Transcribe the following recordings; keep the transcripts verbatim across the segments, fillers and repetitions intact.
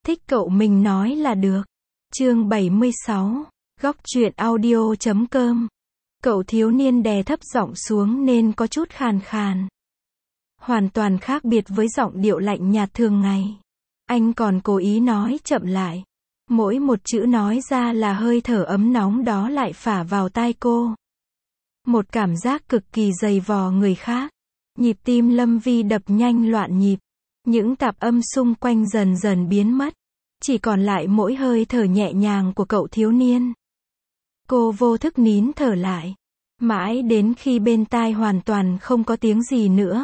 Thích cậu mình nói là được. Chương bảy mươi sáu, góc truyện audio chấm com. Cậu thiếu niên đè thấp giọng xuống nên có chút khàn khàn. Hoàn toàn khác biệt với giọng điệu lạnh nhạt thường ngày. Anh còn cố ý nói chậm lại. Mỗi một chữ nói ra là hơi thở ấm nóng đó lại phả vào tai cô. Một cảm giác cực kỳ dày vò người khác. Nhịp tim Lâm Vi đập nhanh loạn nhịp. Những tạp âm xung quanh dần dần biến mất. Chỉ còn lại mỗi hơi thở nhẹ nhàng của cậu thiếu niên. Cô vô thức nín thở lại. Mãi đến khi bên tai hoàn toàn không có tiếng gì nữa.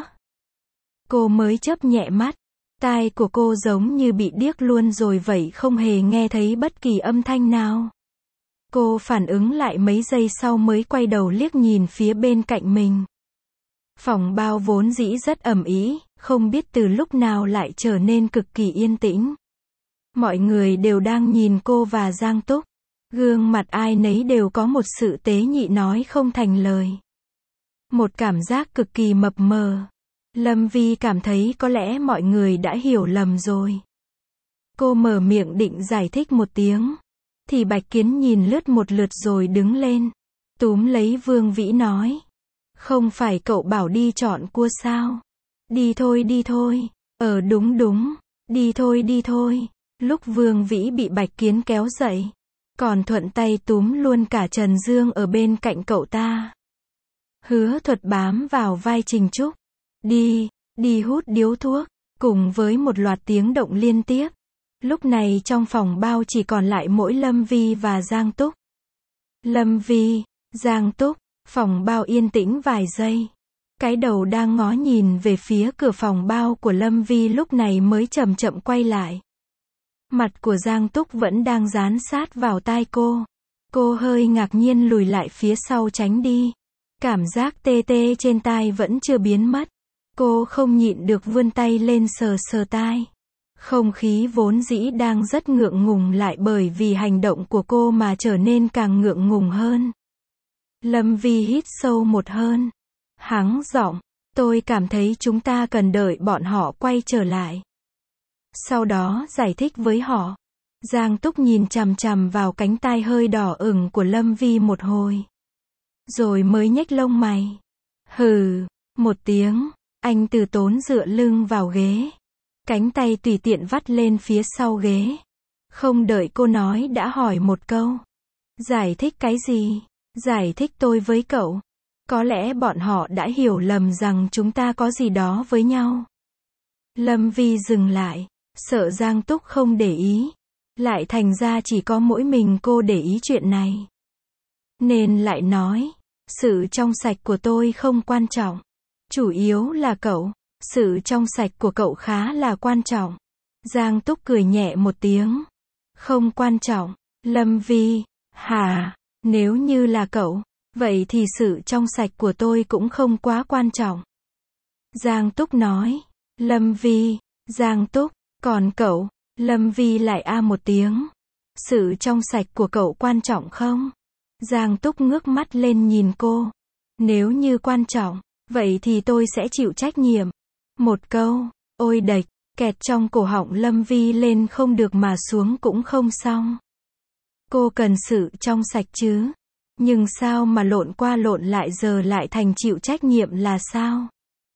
Cô mới chớp nhẹ mắt. Tai của cô giống như bị điếc luôn rồi vậy, không hề nghe thấy bất kỳ âm thanh nào. Cô phản ứng lại mấy giây sau mới quay đầu liếc nhìn phía bên cạnh mình. Phòng bao vốn dĩ rất ầm ĩ, không biết từ lúc nào lại trở nên cực kỳ yên tĩnh. Mọi người đều đang nhìn cô và Giang Túc. Gương mặt ai nấy đều có một sự tế nhị nói không thành lời. Một cảm giác cực kỳ mập mờ. Lâm Vi cảm thấy có lẽ mọi người đã hiểu lầm rồi. Cô mở miệng định giải thích một tiếng. Thì Bạch Kiến nhìn lướt một lượt rồi đứng lên. Túm lấy Vương Vĩ nói. Không phải cậu bảo đi chọn cua sao? Đi thôi đi thôi. Ờ đúng đúng. Đi thôi đi thôi. Lúc Vương Vĩ bị Bạch Kiến kéo dậy. Còn thuận tay túm luôn cả Trần Dương ở bên cạnh cậu ta. Hứa Thuật bám vào vai Trình Trúc. Đi, đi hút điếu thuốc. Cùng với một loạt tiếng động liên tiếp. Lúc này trong phòng bao chỉ còn lại mỗi Lâm Vi và Giang Túc. Lâm Vi, Giang Túc, phòng bao yên tĩnh vài giây. Cái đầu đang ngó nhìn về phía cửa phòng bao của Lâm Vi lúc này mới chậm chậm quay lại. Mặt của Giang Túc vẫn đang dán sát vào tai cô. Cô hơi ngạc nhiên lùi lại phía sau tránh đi. Cảm giác tê tê trên tai vẫn chưa biến mất. Cô không nhịn được vươn tay lên sờ sờ tai. Không khí vốn dĩ đang rất ngượng ngùng lại bởi vì hành động của cô mà trở nên càng ngượng ngùng hơn. Lâm Vi hít sâu một hơi. Hắng giọng, tôi cảm thấy chúng ta cần đợi bọn họ quay trở lại. Sau đó giải thích với họ. Giang Túc nhìn chằm chằm vào cánh tai hơi đỏ ửng của Lâm Vi một hồi. Rồi mới nhếch lông mày. Hừ, một tiếng, anh từ tốn dựa lưng vào ghế. Cánh tay tùy tiện vắt lên phía sau ghế. Không đợi cô nói đã hỏi một câu. Giải thích cái gì? Giải thích tôi với cậu. Có lẽ bọn họ đã hiểu lầm rằng chúng ta có gì đó với nhau. Lâm Vi dừng lại. Sợ Giang Túc không để ý. Lại thành ra chỉ có mỗi mình cô để ý chuyện này. Nên lại nói. Sự trong sạch của tôi không quan trọng. Chủ yếu là cậu. Sự trong sạch của cậu khá là quan trọng. Giang Túc cười nhẹ một tiếng. Không quan trọng. Lâm Vi. Hả? Nếu như là cậu. Vậy thì sự trong sạch của tôi cũng không quá quan trọng. Giang Túc nói. Lâm Vi. Giang Túc. Còn cậu? Lâm Vi lại a một tiếng. Sự trong sạch của cậu quan trọng không? Giang Túc ngước mắt lên nhìn cô. Nếu như quan trọng, vậy thì tôi sẽ chịu trách nhiệm. Một câu, ôi đệch, kẹt trong cổ họng Lâm Vi lên không được mà xuống cũng không xong. Cô cần sự trong sạch chứ. Nhưng sao mà lộn qua lộn lại giờ lại thành chịu trách nhiệm là sao?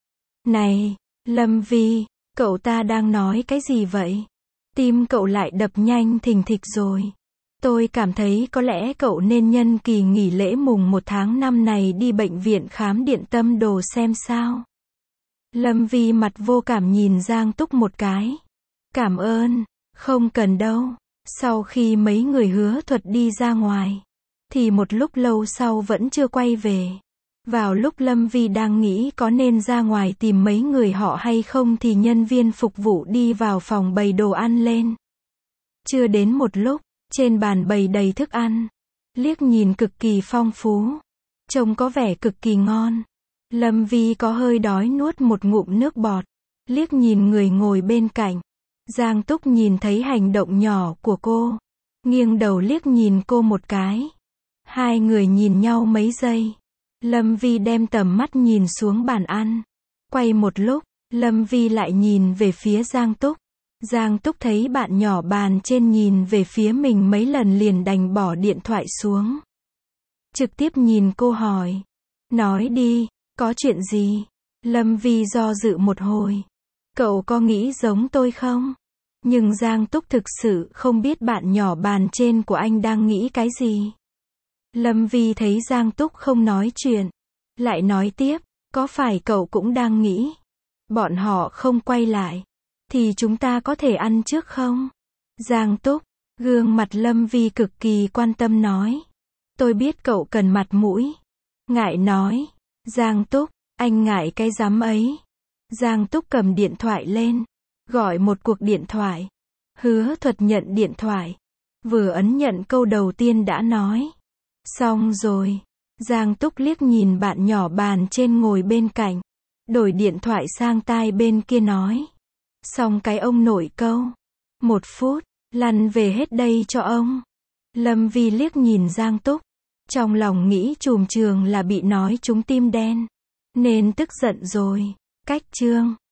Này, Lâm Vi, cậu ta đang nói cái gì vậy? Tim cậu lại đập nhanh thình thịch rồi. Tôi cảm thấy có lẽ cậu nên nhân kỳ nghỉ lễ mùng một tháng năm này đi bệnh viện khám điện tâm đồ xem sao. Lâm Vi mặt vô cảm nhìn Giang Túc một cái. Cảm ơn, không cần đâu. Sau khi mấy người Hứa Thuật đi ra ngoài, thì một lúc lâu sau vẫn chưa quay về. Vào lúc Lâm Vi đang nghĩ có nên ra ngoài tìm mấy người họ hay không thì nhân viên phục vụ đi vào phòng bày đồ ăn lên. Chưa đến một lúc, trên bàn bày đầy thức ăn. Liếc nhìn cực kỳ phong phú. Trông có vẻ cực kỳ ngon. Lâm Vi có hơi đói nuốt một ngụm nước bọt. Liếc nhìn người ngồi bên cạnh. Giang Túc nhìn thấy hành động nhỏ của cô. Nghiêng đầu liếc nhìn cô một cái. Hai người nhìn nhau mấy giây. Lâm Vi đem tầm mắt nhìn xuống bàn ăn. Quay một lúc, Lâm Vi lại nhìn về phía Giang Túc. Giang Túc thấy bạn nhỏ bàn trên nhìn về phía mình mấy lần liền đành bỏ điện thoại xuống. Trực tiếp nhìn cô hỏi. Nói đi, có chuyện gì? Lâm Vi do dự một hồi. Cậu có nghĩ giống tôi không? Nhưng Giang Túc thực sự không biết bạn nhỏ bàn trên của anh đang nghĩ cái gì. Lâm Vi thấy Giang Túc không nói chuyện. Lại nói tiếp, có phải cậu cũng đang nghĩ? Bọn họ không quay lại. Thì chúng ta có thể ăn trước không? Giang Túc, gương mặt Lâm Vi cực kỳ quan tâm nói. Tôi biết cậu cần mặt mũi. Ngại nói. Giang Túc, anh ngại cái dám ấy. Giang Túc cầm điện thoại lên. Gọi một cuộc điện thoại. Hứa Thuật nhận điện thoại. Vừa ấn nhận câu đầu tiên đã nói. Xong rồi. Giang Túc liếc nhìn bạn nhỏ bàn trên ngồi bên cạnh. Đổi điện thoại sang tai bên kia nói. Xong cái ông nội câu. Một phút, lăn về hết đây cho ông. Lâm Vi liếc nhìn Giang Túc. Trong lòng nghĩ trùm trường là bị nói trúng tim đen. Nên tức giận rồi. Cách chương.